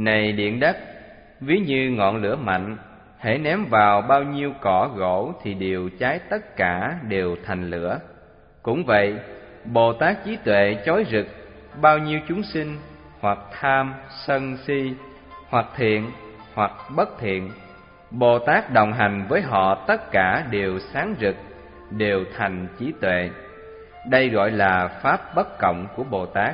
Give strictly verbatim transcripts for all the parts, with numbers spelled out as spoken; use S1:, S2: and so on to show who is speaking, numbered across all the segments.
S1: Này điện đất, ví như ngọn lửa mạnh, hễ ném vào bao nhiêu cỏ gỗ thì đều cháy, tất cả đều thành lửa. Cũng vậy, Bồ Tát trí tuệ chói rực bao nhiêu chúng sinh, hoặc tham, sân si, hoặc thiện, hoặc bất thiện. Bồ Tát đồng hành với họ, tất cả đều sáng rực, đều thành trí tuệ. Đây gọi là pháp bất cộng của Bồ Tát.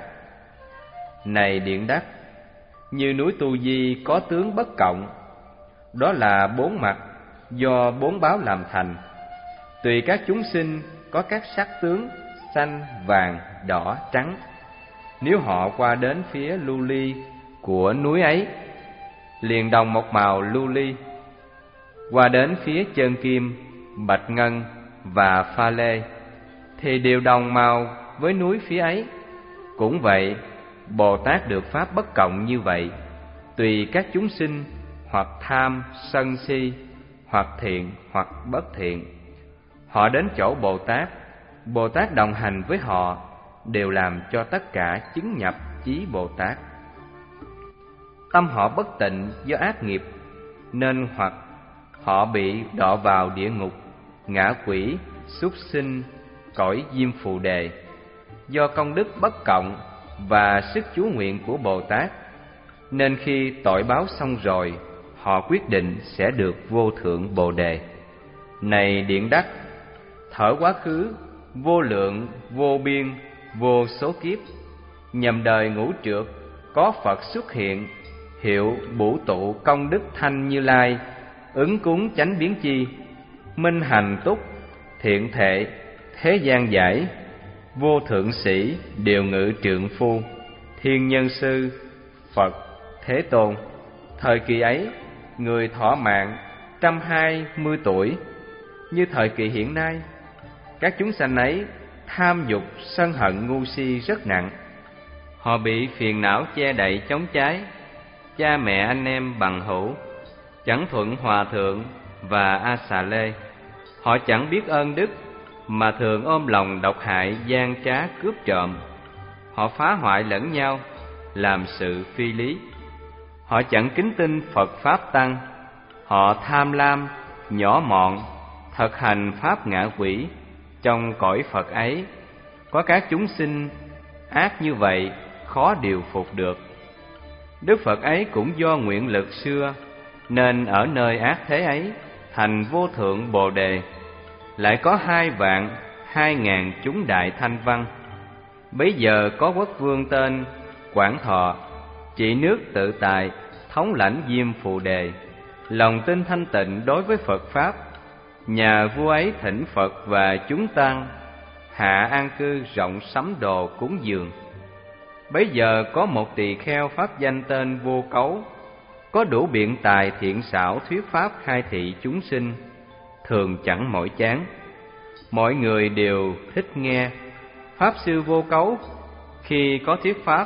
S1: Này điện đất, như núi Tu Di có tướng bất cộng, đó là bốn mặt do bốn báo làm thành. Tùy các chúng sinh có các sắc tướng xanh, vàng, đỏ, trắng. Nếu họ qua đến phía lưu ly của núi ấy, liền đồng một màu lưu ly. Qua đến phía chân kim, bạch ngân và pha lê, thì đều đồng màu với núi phía ấy. Cũng vậy, Bồ Tát được pháp bất cộng như vậy. Tùy các chúng sinh hoặc tham, sân si, hoặc thiện, hoặc bất thiện, họ đến chỗ Bồ Tát, Bồ Tát đồng hành với họ, đều làm cho tất cả chứng nhập chí Bồ Tát. Tâm họ bất tịnh do ác nghiệp, nên hoặc họ bị đọa vào địa ngục, ngạ quỷ, súc sinh, cõi diêm phù đề. Do công đức bất cộng và sức chú nguyện của Bồ Tát, nên khi tội báo xong rồi, họ quyết định sẽ được vô thượng Bồ đề. Này điện đất, thở quá khứ, vô lượng, vô biên, vô số kiếp, nhầm đời ngũ trược, có Phật xuất hiện, hiệu bổ tụ công đức thanh Như Lai, ứng cúng chánh biến chi, minh hành túc, thiện thệ, thế gian giải, vô thượng sĩ, điều ngự trượng phu, thiên nhân sư, Phật, Thế Tôn. Thời kỳ ấy, người thọ mạng trăm hai mươi tuổi, như thời kỳ hiện nay. Các chúng sanh ấy tham dục, sân hận, ngu si rất nặng. Họ bị phiền não che đậy chống trái, cha mẹ anh em bằng hữu, chẳng thuận hòa thượng và A Xà Lê. Họ chẳng biết ơn đức, mà thường ôm lòng độc hại, gian trá, cướp trộm. Họ phá hoại lẫn nhau, làm sự phi lý. Họ chẳng kính tin Phật Pháp Tăng. Họ tham lam, nhỏ mọn, thực hành pháp ngạ quỷ. Trong cõi Phật ấy, có các chúng sinh ác như vậy, khó điều phục được. Đức Phật ấy cũng do nguyện lực xưa, nên ở nơi ác thế ấy, thành vô thượng Bồ đề. Lại có hai vạn, hai ngàn chúng đại thanh văn. Bấy giờ có quốc vương tên Quảng Thọ, trị nước tự tại, thống lãnh diêm phù đề, lòng tin thanh tịnh đối với Phật Pháp. Nhà vua ấy thỉnh Phật và chúng tăng, hạ an cư rộng sắm đồ cúng dường. Bấy giờ có một tỳ kheo pháp danh tên Vô Cấu, có đủ biện tài thiện xảo thuyết pháp khai thị chúng sinh, thường chẳng mỏi chán. Mọi người đều thích nghe. Pháp sư Vô Cấu khi có thuyết pháp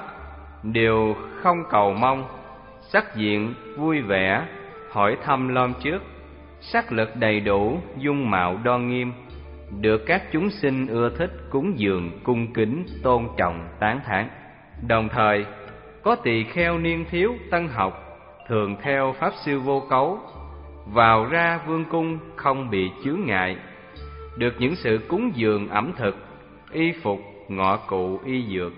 S1: đều không cầu mong, sắc diện vui vẻ, hỏi thăm lom trước, sắc lực đầy đủ, dung mạo đoan nghiêm, được các chúng sinh ưa thích cúng dường, cung kính, tôn trọng, tán thán. Đồng thời có tỳ kheo niên thiếu tân học, thường theo pháp sư Vô Cấu, vào ra vương cung không bị chướng ngại, được những sự cúng dường ẩm thực, y phục, ngọ cụ, y dược.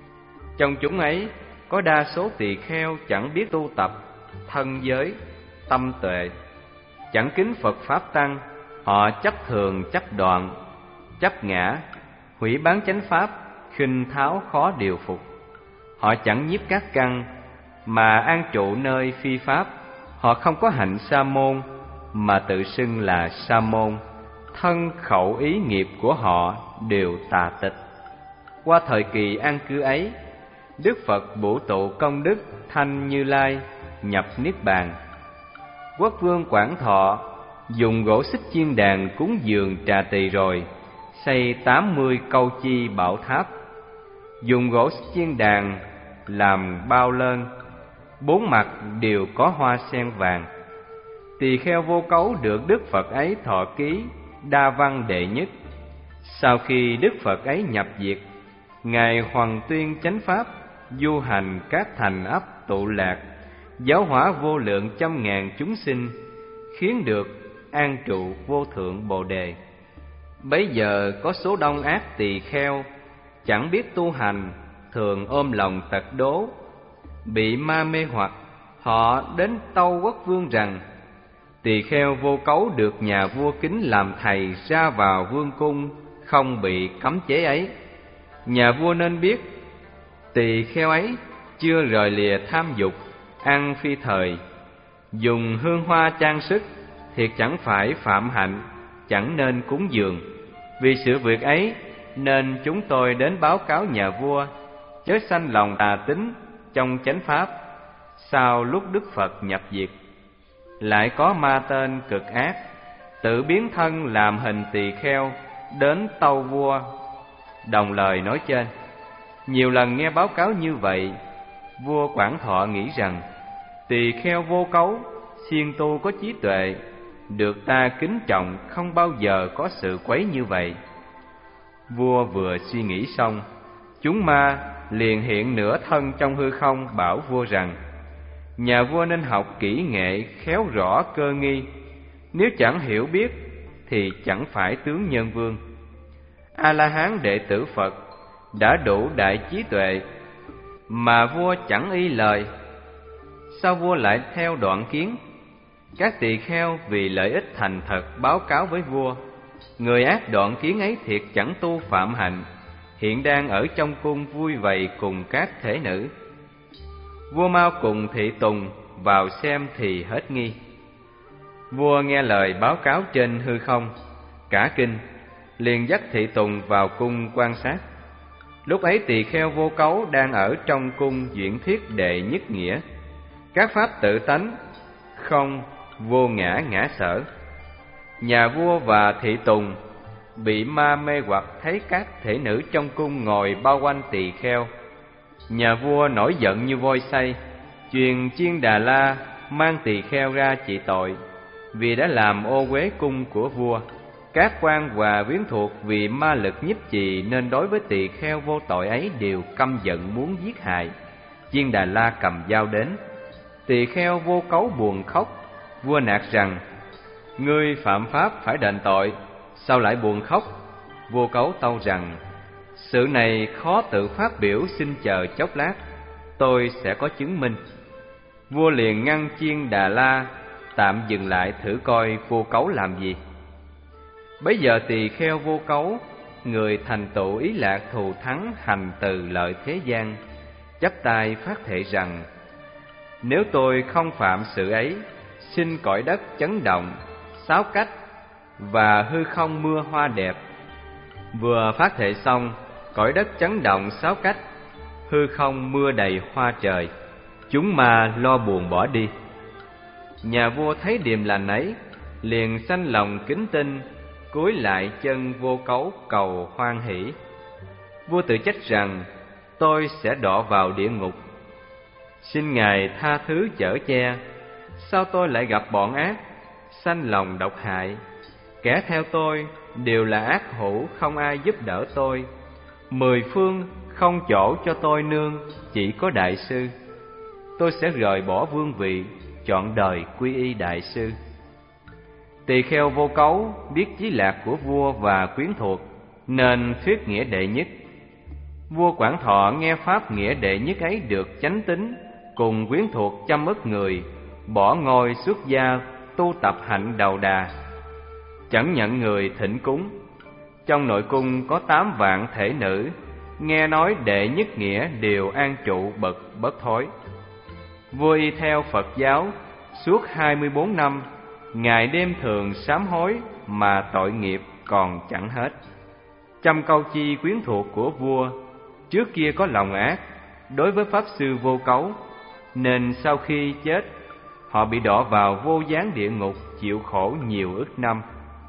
S1: Trong chúng ấy có đa số tỳ kheo chẳng biết tu tập thân giới, tâm tuệ, chẳng kính Phật Pháp Tăng. Họ chấp thường, chấp đoạn, chấp ngã, hủy bán chánh pháp, khinh tháo khó điều phục. Họ chẳng nhiếp các căn, mà an trụ nơi phi pháp. Họ không có hạnh sa môn, mà tự xưng là sa môn. Thân khẩu ý nghiệp của họ đều tà tịch. Qua thời kỳ an cư ấy, Đức Phật bổ tụ công đức thanh Như Lai, nhập niết bàn. Quốc vương Quảng Thọ dùng gỗ xích chiên đàn cúng dường trà tỳ rồi, xây tám mươi câu chi bảo tháp. Dùng gỗ xích chiên đàn làm bao lơn, bốn mặt đều có hoa sen vàng. Tỳ kheo Vô Cấu được Đức Phật ấy thọ ký đa văn đệ nhất. Sau khi Đức Phật ấy nhập diệt, Ngài hoằng tuyên chánh pháp, du hành các thành ấp tụ lạc, giáo hóa vô lượng trăm ngàn chúng sinh, khiến được an trụ vô thượng Bồ Đề. Bấy giờ có số đông ác tỳ kheo, chẳng biết tu hành, thường ôm lòng tật đố, bị ma mê hoặc. Họ đến tâu quốc vương rằng: tỳ kheo Vô Cấu được nhà vua kính làm thầy ra vào vương cung, không bị cấm chế ấy. Nhà vua nên biết, tỳ kheo ấy chưa rời lìa tham dục, ăn phi thời, dùng hương hoa trang sức, thiệt chẳng phải phạm hạnh, chẳng nên cúng dường. Vì sự việc ấy nên chúng tôi đến báo cáo nhà vua, chớ sanh lòng tà tín trong chánh pháp. Sau lúc Đức Phật nhập diệt, lại có ma tên cực ác, tự biến thân làm hình tỳ kheo, đến tâu vua đồng lời nói trên. Nhiều lần nghe báo cáo như vậy, vua Quảng Thọ nghĩ rằng tỳ kheo Vô Cấu siêng tu có trí tuệ, được ta kính trọng, không bao giờ có sự quấy như vậy. Vua vừa suy nghĩ xong, chúng ma liền hiện nửa thân trong hư không, bảo vua rằng: nhà vua nên học kỹ nghệ, khéo rõ cơ nghi. Nếu chẳng hiểu biết thì chẳng phải tướng nhân vương. A-la-hán đệ tử Phật đã đủ đại trí tuệ, mà vua chẳng y lời. Sao vua lại theo đoạn kiến? Các tỳ kheo vì lợi ích thành thật báo cáo với vua: người ác đoạn kiến ấy thiệt chẳng tu phạm hạnh, hiện đang ở trong cung vui vầy cùng các thể nữ. Vua mau cùng thị tùng vào xem thì hết nghi. Vua nghe lời báo cáo trên hư không, cả kinh, liền dắt thị tùng vào cung quan sát. Lúc ấy tỳ kheo Vô Cấu đang ở trong cung diễn thuyết đệ nhất nghĩa, các pháp tự tánh, không vô ngã ngã sở. Nhà vua và thị tùng bị ma mê hoặc, thấy các thể nữ trong cung ngồi bao quanh tỳ kheo. Nhà vua nổi giận như voi xay, truyền Chiên Đà La mang tỳ kheo ra trị tội, vì đã làm ô uế cung của vua. Các quan và quyến thuộc vì ma lực nhiếp trì, nên đối với tỳ kheo vô tội ấy đều căm giận muốn giết hại. Chiên Đà La cầm dao đến, tỳ kheo Vô Cấu buồn khóc. Vua nạt rằng: ngươi phạm pháp phải đền tội, sao lại buồn khóc? Vô Cấu tâu rằng: sự này khó tự phát biểu, xin chờ chốc lát, tôi sẽ có chứng minh. Vua liền ngăn Chiên Đà La tạm dừng lại thử coi Vô Cấu làm gì. Bấy giờ tỳ kheo Vô Cấu, người thành tựu ý lạc thù thắng, hành từ lợi thế gian, chắp tay phát thệ rằng: nếu tôi không phạm sự ấy, xin cõi đất chấn động, sáu cách và hư không mưa hoa đẹp. Vừa phát thệ xong, cõi đất chấn động sáu cách, hư không mưa đầy hoa trời, chúng ma lo buồn bỏ đi. Nhà vua thấy điềm lành ấy, liền sanh lòng kính tin, cúi lại chân Vô Cấu cầu hoan hỷ. Vua tự trách rằng: tôi sẽ đọa vào địa ngục, xin ngài tha thứ chở che. Sao tôi lại gặp bọn ác, sanh lòng độc hại? Kẻ theo tôi đều là ác hữu, không ai giúp đỡ tôi. Mười phương không chỗ cho tôi nương, chỉ có đại sư. Tôi sẽ rời bỏ vương vị, chọn đời quy y đại sư. Tỳ kheo Vô Cấu biết chí lạc của vua và quyến thuộc, nên thuyết nghĩa đệ nhất. Vua Quảng Thọ nghe pháp nghĩa đệ nhất ấy được chánh tín, cùng quyến thuộc trăm ức người, bỏ ngôi xuất gia, tu tập hạnh đầu đà, chẳng nhận người thỉnh cúng. Trong nội cung có tám vạn thể nữ, nghe nói đệ nhất nghĩa đều an trụ bậc bất thối. Vua y theo Phật giáo suốt hai mươi bốn năm, ngày đêm thường sám hối, mà tội nghiệp còn chẳng hết. Trăm câu chi quyến thuộc của vua trước kia có lòng ác đối với pháp sư Vô Cấu, nên sau khi chết, họ bị đọa vào vô gián địa ngục, chịu khổ nhiều ức năm.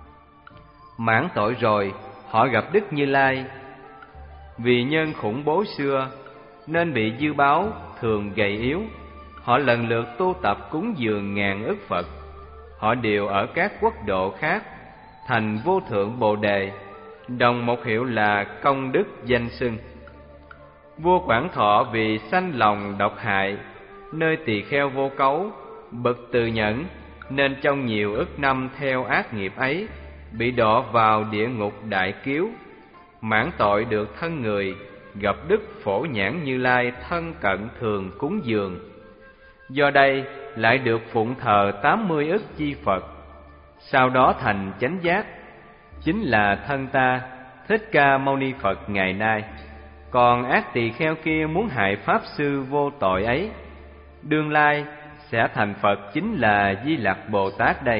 S1: Mãn tội rồi, họ gặp Đức Như Lai. Vì nhân khủng bố xưa, nên bị dư báo, thường gầy yếu. Họ lần lượt tu tập cúng dường ngàn ức Phật. Họ đều ở các quốc độ khác, thành vô thượng Bồ Đề, đồng một hiệu là công đức danh xưng. Vua Quảng Thọ vì sanh lòng độc hại, nơi tỳ kheo vô cấu, bậc từ nhẫn, nên trong nhiều ức năm theo ác nghiệp ấy, bị đọa vào địa ngục đại kiếu. Mãn tội được thân người, gặp Đức Phổ Nhãn Như Lai thân cận thường cúng dường. Do đây lại được phụng thờ tám mươi ức chi Phật, sau đó thành chánh giác, chính là thân ta Thích Ca Mâu Ni Phật ngày nay. Còn ác tỳ kheo kia muốn hại pháp sư vô tội ấy, đương lai sẽ thành Phật, chính là Di Lặc Bồ Tát đây.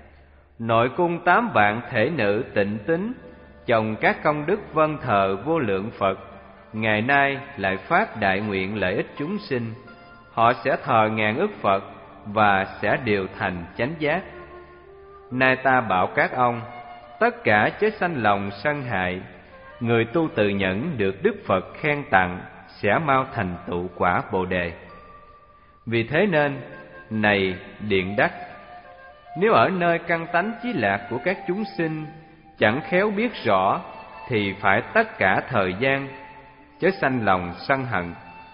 S1: Nội cung tám vạn thể nữ tịnh tín, chồng các công đức vân thờ vô lượng Phật, ngày nay lại phát đại nguyện lợi ích chúng sinh. Họ sẽ thờ ngàn ức Phật và sẽ đều thành chánh giác. Nay ta bảo các ông, tất cả chớ sanh lòng sân hại. Người tu từ nhẫn được Đức Phật khen tặng, sẽ mau thành tựu quả Bồ Đề. Vì thế nên, này Điện Đắc, nếu ở nơi căn tánh chí lạc của các chúng sinh chẳng khéo biết rõ, thì phải tất cả thời gian chớ sanh lòng sân hận.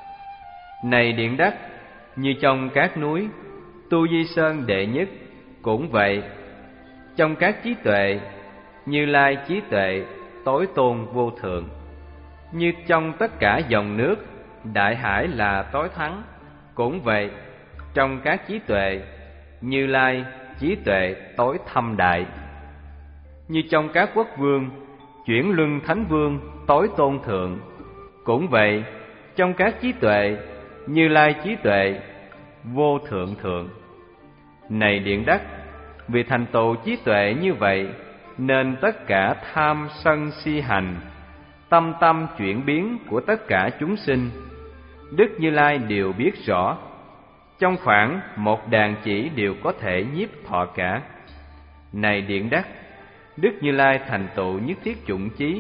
S1: Này Điện Đắc, như trong các núi Tu Di Sơn đệ nhất cũng vậy, trong các trí tuệ Như Lai trí tuệ tối tôn vô thượng. Như trong tất cả dòng nước đại hải là tối thắng, cũng vậy, trong các trí tuệ Như Lai trí tuệ tối thâm đại. Như trong các quốc vương chuyển luân thánh vương tối tôn thượng, cũng vậy, trong các trí tuệ Như Lai trí tuệ vô thượng thượng. Này Điện Đắc, vì thành tựu trí tuệ như vậy, nên tất cả tham sân si hành, tâm tâm chuyển biến của tất cả chúng sinh, Đức Như Lai đều biết rõ. Trong khoảng một đàn chỉ đều có thể nhiếp thọ cả. Này Điện Đắc, Đức Như Lai thành tựu nhất thiết chủng chí.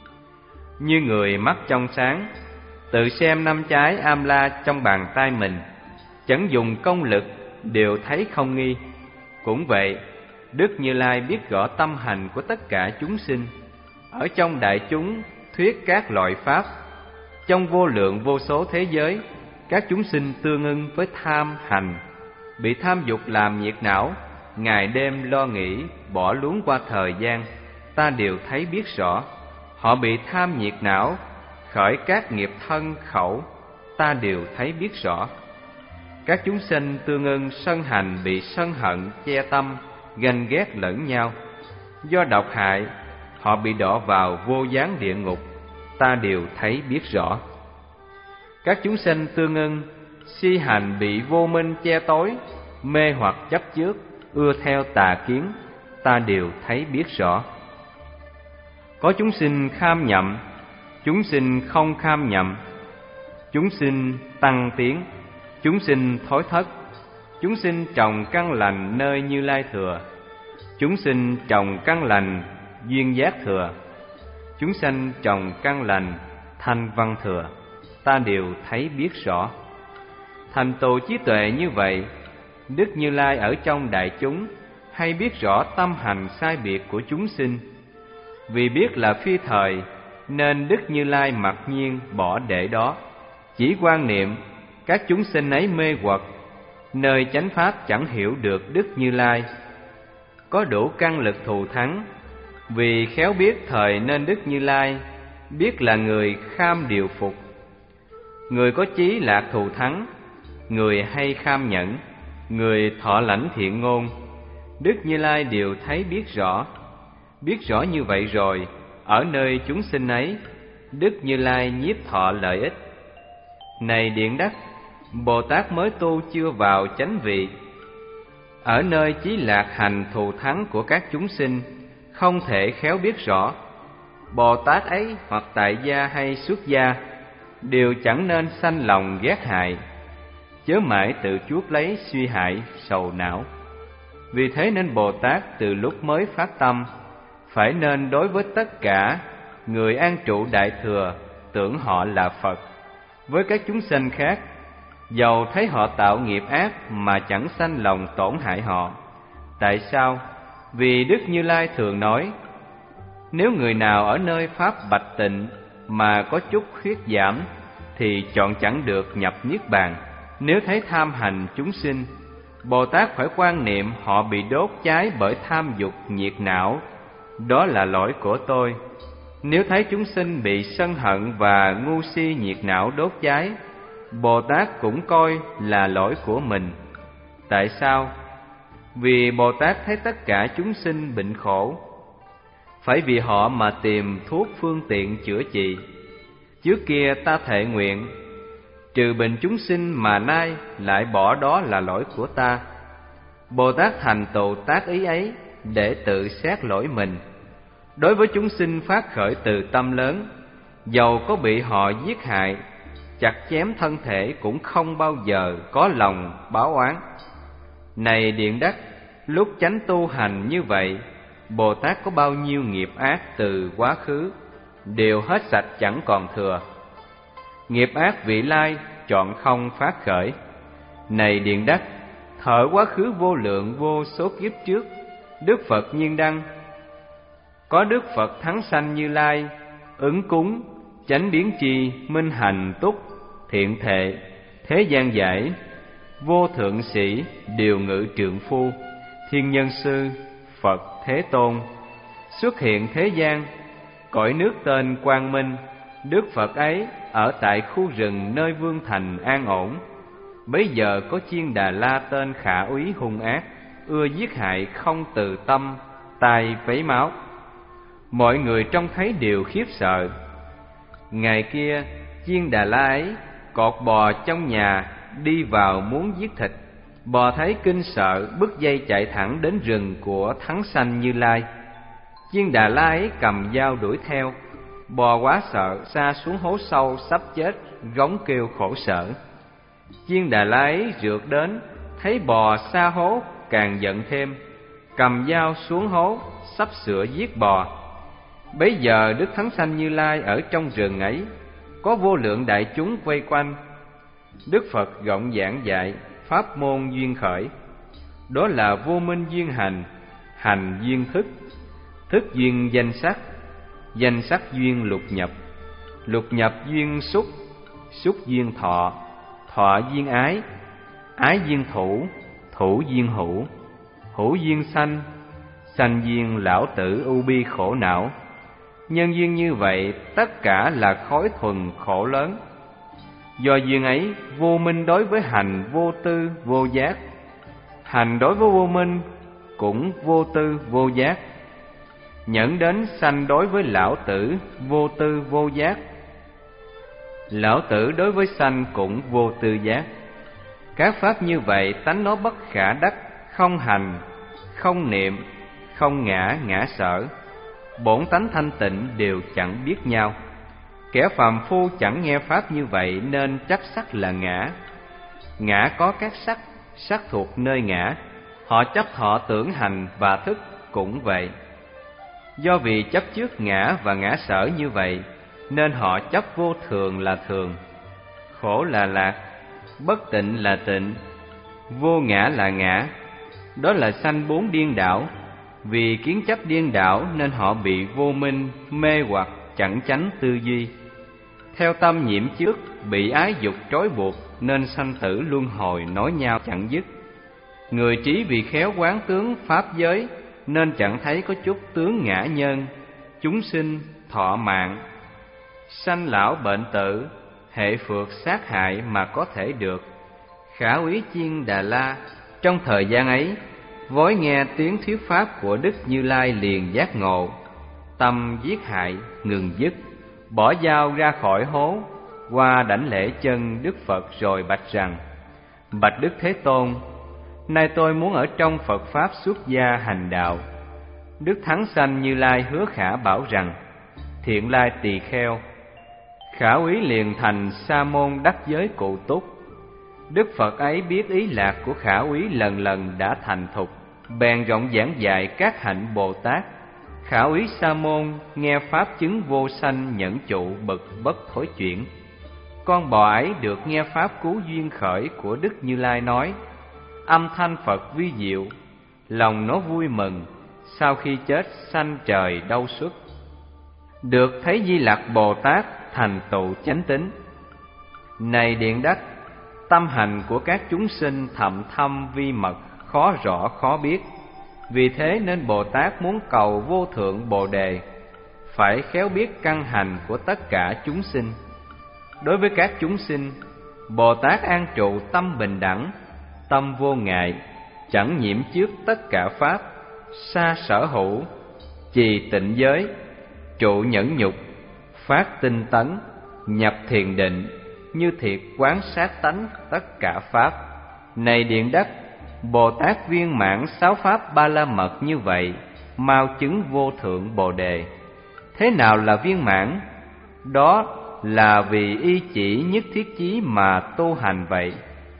S1: Như người mắt trong sáng, tự xem năm trái am la trong bàn tay mình, chẳng dùng công lực đều thấy không nghi. Cũng vậy, Đức Như Lai biết rõ tâm hành của tất cả chúng sinh. Ở trong đại chúng thuyết các loại pháp, trong vô lượng vô số thế giới, các chúng sinh tương ưng với tham hành, bị tham dục làm nhiệt não, ngày đêm lo nghĩ, bỏ luống qua thời gian, ta đều thấy biết rõ. Họ bị tham nhiệt não, khởi các nghiệp thân khẩu, ta đều thấy biết rõ. Các chúng sinh tương ưng sân hành, bị sân hận che tâm, ganh ghét lẫn nhau. Do độc hại, họ bị đọa vào vô gián địa ngục, ta đều thấy biết rõ. Các chúng sinh tương ưng si hành, bị vô minh che tối, mê hoặc chấp trước, ưa theo tà kiến, ta đều thấy biết rõ. Có chúng sinh kham nhậm, chúng sinh không kham nhậm, chúng sinh tăng tiến, chúng sinh thối thất, chúng sinh trồng căn lành nơi Như Lai thừa, chúng sinh trồng căn lành duyên giác thừa, chúng sanh trồng căn lành thanh văn thừa, ta đều thấy biết rõ. Thành tựu trí tuệ như vậy, Đức Như Lai ở trong đại chúng hay biết rõ tâm hành sai biệt của chúng sinh. Vì biết là phi thời, nên Đức Như Lai mặc nhiên bỏ để đó, chỉ quan niệm các chúng sinh ấy mê hoặc, nơi chánh pháp chẳng hiểu được Đức Như Lai. Có đủ căn lực thù thắng, vì khéo biết thời nên Đức Như Lai biết là người kham điều phục. Người có chí lạc thù thắng, người hay kham nhẫn, người thọ lãnh thiện ngôn, Đức Như Lai đều thấy biết rõ. Biết rõ như vậy rồi, ở nơi chúng sinh ấy, Đức Như Lai nhiếp thọ lợi ích. Này Điện Đắc, Bồ Tát mới tu chưa vào chánh vị, ở nơi chí lạc hành thù thắng của các chúng sinh, không thể khéo biết rõ. Bồ Tát ấy hoặc tại gia hay xuất gia, đều chẳng nên sanh lòng ghét hại, chớ mãi tự chuốc lấy suy hại sầu não. Vì thế nên Bồ Tát từ lúc mới phát tâm, phải nên đối với tất cả người an trụ đại thừa tưởng họ là Phật. Với các chúng sinh khác, dầu thấy họ tạo nghiệp ác mà chẳng sanh lòng tổn hại họ. Tại sao? Vì Đức Như Lai thường nói, nếu người nào ở nơi pháp bạch tịnh mà có chút khuyết giảm, thì chọn chẳng được nhập niết bàn. Nếu thấy tham hành chúng sinh, Bồ Tát phải quan niệm họ bị đốt cháy bởi tham dục nhiệt não, đó là lỗi của tôi. Nếu thấy chúng sinh bị sân hận và ngu si nhiệt não đốt cháy, Bồ Tát cũng coi là lỗi của mình. Tại sao? Vì Bồ Tát thấy tất cả chúng sinh bệnh khổ, phải vì họ mà tìm thuốc phương tiện chữa trị. Trước kia ta thệ nguyện trừ bệnh chúng sinh, mà nay lại bỏ đó là lỗi của ta. Bồ Tát thành tựu tác ý ấy để tự xét lỗi mình. Đối với chúng sinh phát khởi từ tâm lớn, dầu có bị họ giết hại, chặt chém thân thể, cũng không bao giờ có lòng báo oán. Này Điện Đắc, lúc chánh tu hành như vậy, Bồ Tát có bao nhiêu nghiệp ác từ quá khứ đều hết sạch chẳng còn thừa. Nghiệp ác vị lai chọn không phát khởi. Này Điện Đắc, thở quá khứ vô lượng vô số kiếp trước, Đức Phật Nhiên Đăng, có Đức Phật Thắng Sanh Như Lai, ứng cúng, chánh biến chi, minh hành túc, thiện thệ, thế gian giải, vô thượng sĩ, điều ngự trượng phu, thiên nhân sư, Phật Thế Tôn, xuất hiện thế gian, cõi nước tên Quang Minh. Đức Phật ấy ở tại khu rừng nơi vương thành an ổn. Bấy giờ có Chiên Đà La tên khả úy hung ác, ưa giết hại không từ tâm, tai vấy máu. Mọi người trông thấy đều khiếp sợ. Ngày kia Chiên Đà La ấy cọt bò trong nhà đi vào muốn giết thịt. Bò thấy kinh sợ, bứt dây chạy thẳng đến rừng của Thắng Sanh Như Lai. Chiên Đà La ấy cầm dao đuổi theo. Bò quá sợ, sa xuống hố sâu sắp chết, gống kêu khổ sở. Chiên Đà La ấy rượt đến, thấy bò sa hố càng giận thêm, cầm dao xuống hố sắp sửa giết bò. Bấy giờ Đức Thắng Sanh Như Lai ở trong rừng ấy, có vô lượng đại chúng vây quanh. Đức Phật rộng giảng dạy pháp môn duyên khởi, đó là vô minh duyên hành, hành duyên thức, thức duyên danh sắc, danh sắc duyên lục nhập, lục nhập duyên xúc, xúc duyên thọ, thọ duyên ái, ái duyên thủ, thủ duyên hữu, hữu duyên sanh, sanh duyên lão tử ưu bi khổ não. Nhân duyên như vậy, tất cả là khối thuần khổ lớn. Do duyên ấy, vô minh đối với hành vô tư vô giác, hành đối với vô minh cũng vô tư vô giác. Nhẫn đến sanh đối với lão tử vô tư vô giác, lão tử đối với sanh cũng vô tư giác. Các pháp như vậy tánh nó bất khả đắc, không hành, không niệm, không ngã ngã sở. Bổn tánh thanh tịnh đều chẳng biết nhau. Kẻ phàm phu chẳng nghe pháp như vậy nên chấp sắc là ngã. Ngã có các sắc, sắc thuộc nơi ngã. Họ chấp thọ tưởng hành và thức cũng vậy. Do vì chấp trước ngã và ngã sở như vậy, nên họ chấp vô thường là thường, khổ là lạc, bất tịnh là tịnh, vô ngã là ngã. Đó là sanh bốn điên đảo. Vì kiến chấp điên đảo nên họ bị vô minh, mê hoặc, chẳng chánh tư duy. Theo tâm nhiễm trước, bị ái dục trói buộc nên sanh tử luân hồi nói nhau chẳng dứt. Người trí vì khéo quán tướng pháp giới nên chẳng thấy có chút tướng ngã nhân, chúng sinh, thọ mạng, sanh lão bệnh tử, hệ phược sát hại mà có thể được. Khả úy Chiên Đà La trong thời gian ấy, vói nghe tiếng thuyết pháp của Đức Như Lai liền giác ngộ, tâm giết hại ngừng dứt, bỏ dao ra khỏi hố, qua đảnh lễ chân Đức Phật rồi bạch rằng: Bạch Đức Thế Tôn, nay tôi muốn ở trong Phật Pháp xuất gia hành đạo. Đức Thắng Sanh Như Lai hứa khả bảo rằng: Thiện lai tỳ kheo. Khả úy liền thành sa môn đắc giới cụ túc. Đức Phật ấy biết ý lạc của khả úy lần lần đã thành thục, bèn rộng giảng dạy các hạnh Bồ Tát. Khả úy sa môn nghe pháp chứng vô sanh nhẫn trụ bực bất thối chuyển. Con bò ấy được nghe pháp cứu duyên khởi của Đức Như Lai nói, âm thanh Phật vi diệu, lòng nó vui mừng, sau khi chết sanh trời đâu xuất. Được thấy Di Lặc Bồ Tát thành tựu chánh tín. Này Điện Đắc, tâm hành của các chúng sinh thậm thâm vi mật, khó rõ khó biết. Vì thế nên Bồ Tát muốn cầu vô thượng Bồ Đề, phải khéo biết căn hành của tất cả chúng sinh. Đối với các chúng sinh, Bồ Tát an trụ tâm bình đẳng, tâm vô ngại, chẳng nhiễm trước tất cả pháp, xa sở hữu, trì tịnh giới, trụ nhẫn nhục, phát tinh tấn, nhập thiền định, như thiệt quán sát tánh tất cả pháp. Này Điện Đất, Bồ Tát viên mãn sáu pháp ba la mật như vậy, mau chứng vô thượng Bồ Đề. Thế nào là viên mãn? Đó là vì y chỉ nhất thiết chí mà tu hành vậy.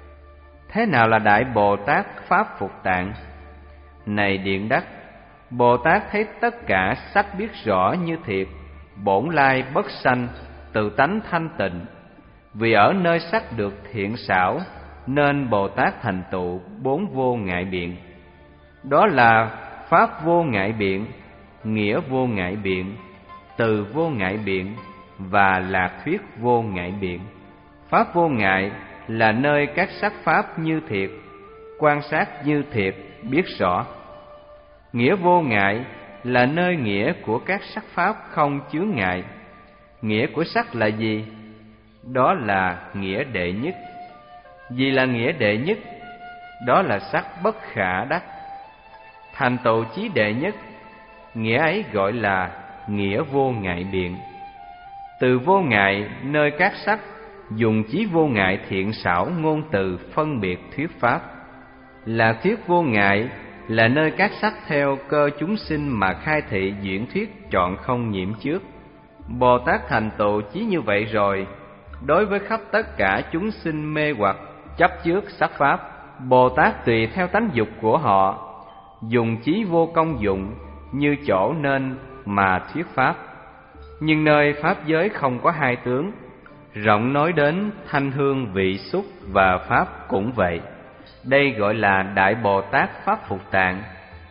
S1: Thế nào là Đại Bồ Tát Pháp Phục Tạng? Này Điện Đất, Bồ Tát thấy tất cả sắc biết rõ như thiệt, bổn lai bất sanh, tự tánh thanh tịnh. Vì ở nơi sắc được thiện xảo, nên Bồ Tát thành tựu bốn vô ngại biện. Đó là pháp vô ngại biện, nghĩa vô ngại biện, từ vô ngại biện và lạc thuyết vô ngại biện. Pháp vô ngại là nơi các sắc pháp như thiệt, quan sát như thiệt, biết rõ. Nghĩa vô ngại là nơi nghĩa của các sắc pháp không chướng ngại. Nghĩa của sắc là gì? Đó là nghĩa đệ nhất. Vì là nghĩa đệ nhất, đó là sắc bất khả đắc. Thành tựu chí đệ nhất, nghĩa ấy gọi là nghĩa vô ngại biện. Từ vô ngại nơi các sắc, dùng chí vô ngại thiện xảo ngôn từ phân biệt thuyết pháp. Là thuyết vô ngại là nơi các sắc theo cơ chúng sinh mà khai thị diễn thuyết chọn không nhiễm trước. Bồ Tát thành tựu chí như vậy rồi, đối với khắp tất cả chúng sinh mê hoặc chấp trước sắc pháp, Bồ Tát tùy theo tánh dục của họ, dùng chí vô công dụng như chỗ nên mà thuyết pháp. Nhưng nơi pháp giới không có hai tướng, rộng nói đến thanh hương vị xúc và pháp cũng vậy. Đây gọi là Đại Bồ Tát Pháp Phục Tạng.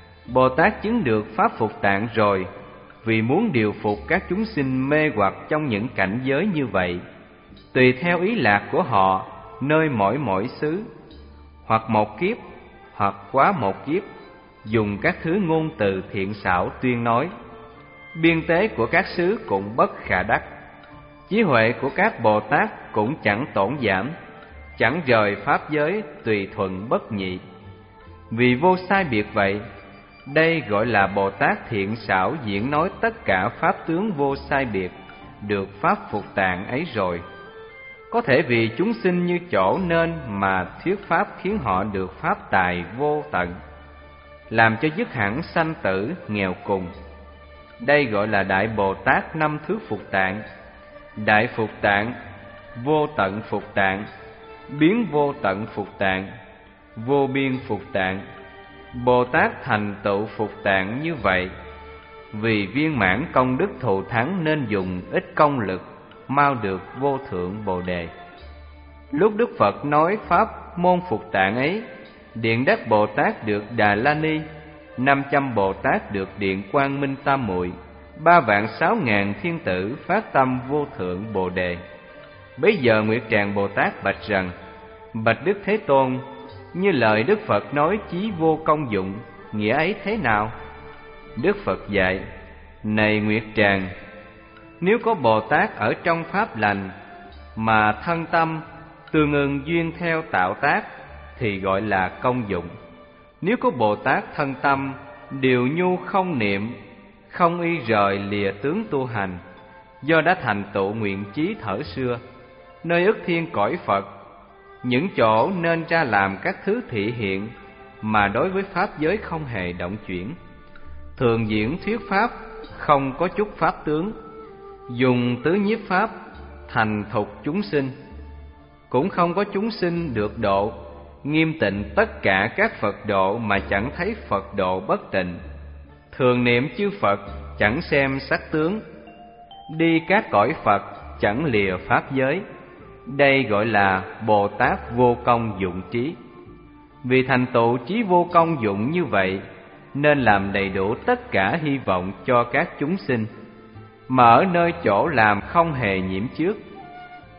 S1: Bồ Tát chứng được Pháp Phục Tạng rồi, vì muốn điều phục các chúng sinh mê hoặc trong những cảnh giới như vậy, tùy theo ý lạc của họ, nơi mỗi mỗi xứ, hoặc một kiếp, hoặc quá một kiếp, dùng các thứ ngôn từ thiện xảo tuyên nói. Biên tế của các xứ cũng bất khả đắc. Trí huệ của các Bồ Tát cũng chẳng tổn giảm, chẳng rời pháp giới tùy thuận bất nhị. Vì vô sai biệt vậy, đây gọi là Bồ Tát thiện xảo diễn nói tất cả pháp tướng vô sai biệt, được Pháp Phục Tạng ấy rồi. Có thể vì chúng sinh như chỗ nên mà thuyết pháp khiến họ được pháp tài vô tận, làm cho dứt hẳn sanh tử nghèo cùng. Đây gọi là Đại Bồ Tát năm thứ Phục Tạng: Đại Phục Tạng, Vô Tận Phục Tạng, Biến Vô Tận Phục Tạng, Vô Biên Phục Tạng. Bồ Tát thành tựu Phục Tạng như vậy, vì viên mãn công đức thù thắng nên dùng ít công lực, mau được vô thượng Bồ Đề. Lúc Đức Phật nói pháp môn Phục Tạng ấy, Điện Đất Bồ Tát được Đà La Ni, năm trăm Bồ Tát được Điện Quang Minh Tam Muội, ba vạn sáu ngàn thiên tử phát tâm vô thượng Bồ Đề. Bấy giờ Nguyệt Tràng Bồ Tát bạch rằng: Bạch Đức Thế Tôn, như lời Đức Phật nói chí vô công dụng, nghĩa ấy thế nào? Đức Phật dạy: Này Nguyệt Tràng, nếu có Bồ Tát ở trong pháp lành mà thân tâm tương ưng duyên theo tạo tác thì gọi là công dụng. Nếu có Bồ Tát thân tâm điều nhu không niệm, không y rời lìa tướng tu hành, do đã thành tựu nguyện chí thở xưa, nơi ức thiên cõi Phật, những chỗ nên ra làm các thứ thị hiện mà đối với pháp giới không hề động chuyển, thường diễn thuyết pháp không có chút pháp tướng, dùng tứ nhiếp pháp thành thục chúng sinh, cũng không có chúng sinh được độ, nghiêm tịnh tất cả các Phật độ mà chẳng thấy Phật độ bất tịnh, thường niệm chư Phật chẳng xem sắc tướng, đi các cõi Phật chẳng lìa pháp giới. Đây gọi là Bồ Tát vô công dụng trí. Vì thành tựu trí vô công dụng như vậy, nên làm đầy đủ tất cả hy vọng cho các chúng sinh, mà ở nơi chỗ làm không hề nhiễm trước.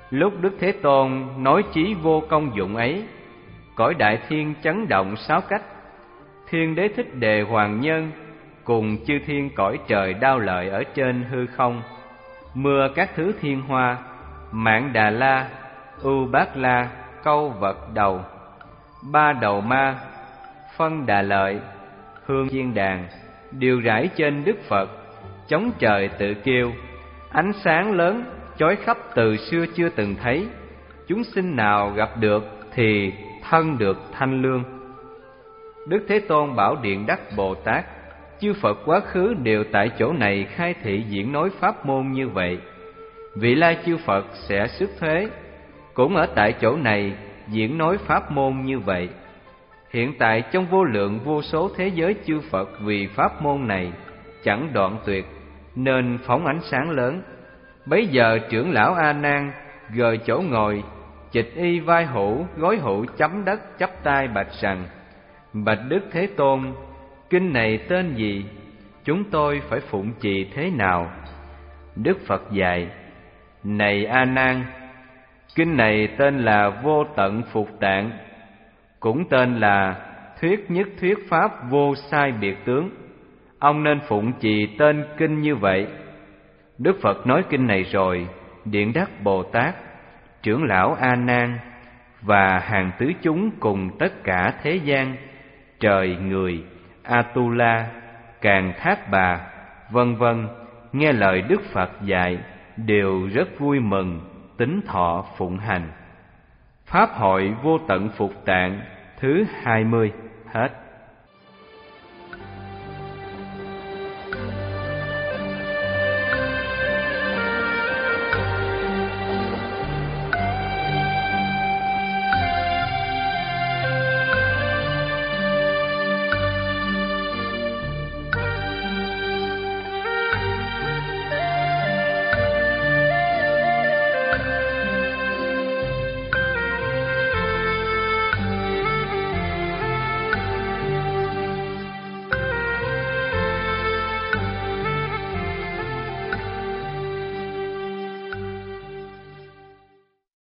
S1: Lúc Đức Thế Tôn nói chí vô công dụng ấy, cõi đại thiên chấn động sáu cách. Thiên Đế Thích Đề Hoàng Nhân cùng chư thiên cõi trời đao lợi ở trên hư không, mưa các thứ thiên hoa, Mạn Đà La, Ưu Bát La, câu vật đầu, ba đầu ma, phân đà lợi, hương diên đàn, đều rải trên Đức Phật, chống trời tự kêu, ánh sáng lớn chói khắp từ xưa chưa từng thấy. Chúng sinh nào gặp được thì thân được thanh lương. Đức Thế Tôn bảo Điện Đắc Bồ Tát, chư Phật quá khứ đều tại chỗ này khai thị diễn nói pháp môn như vậy. Vị lai chư Phật sẽ xuất thế, cũng ở tại chỗ này diễn nói pháp môn như vậy. Hiện tại trong vô lượng vô số thế giới chư Phật vì pháp môn này chẳng đoạn tuyệt, nên phóng ánh sáng lớn. Bấy giờ trưởng lão A Nan gời chỗ ngồi, chịch y vai hữu, gối hữu chấm đất chắp tay bạch rằng: Bạch Đức Thế Tôn, kinh này tên gì? Chúng tôi phải phụng trì thế nào? Đức Phật dạy: Này A Nan, kinh này tên là Vô Tận Phục Tạng, cũng tên là Thuyết Nhất Thuyết Pháp Vô Sai Biệt Tướng. Ông nên phụng trì tên kinh như vậy. Đức Phật nói kinh này rồi, Điện Đắc Bồ Tát, trưởng lão A Nan và hàng tứ chúng cùng tất cả thế gian, trời người, Atula, Càn Thác Bà, vân vân, nghe lời Đức Phật dạy đều rất vui mừng, tín thọ phụng hành. Pháp hội Vô Tận Phục Tạng thứ hai mươi hết.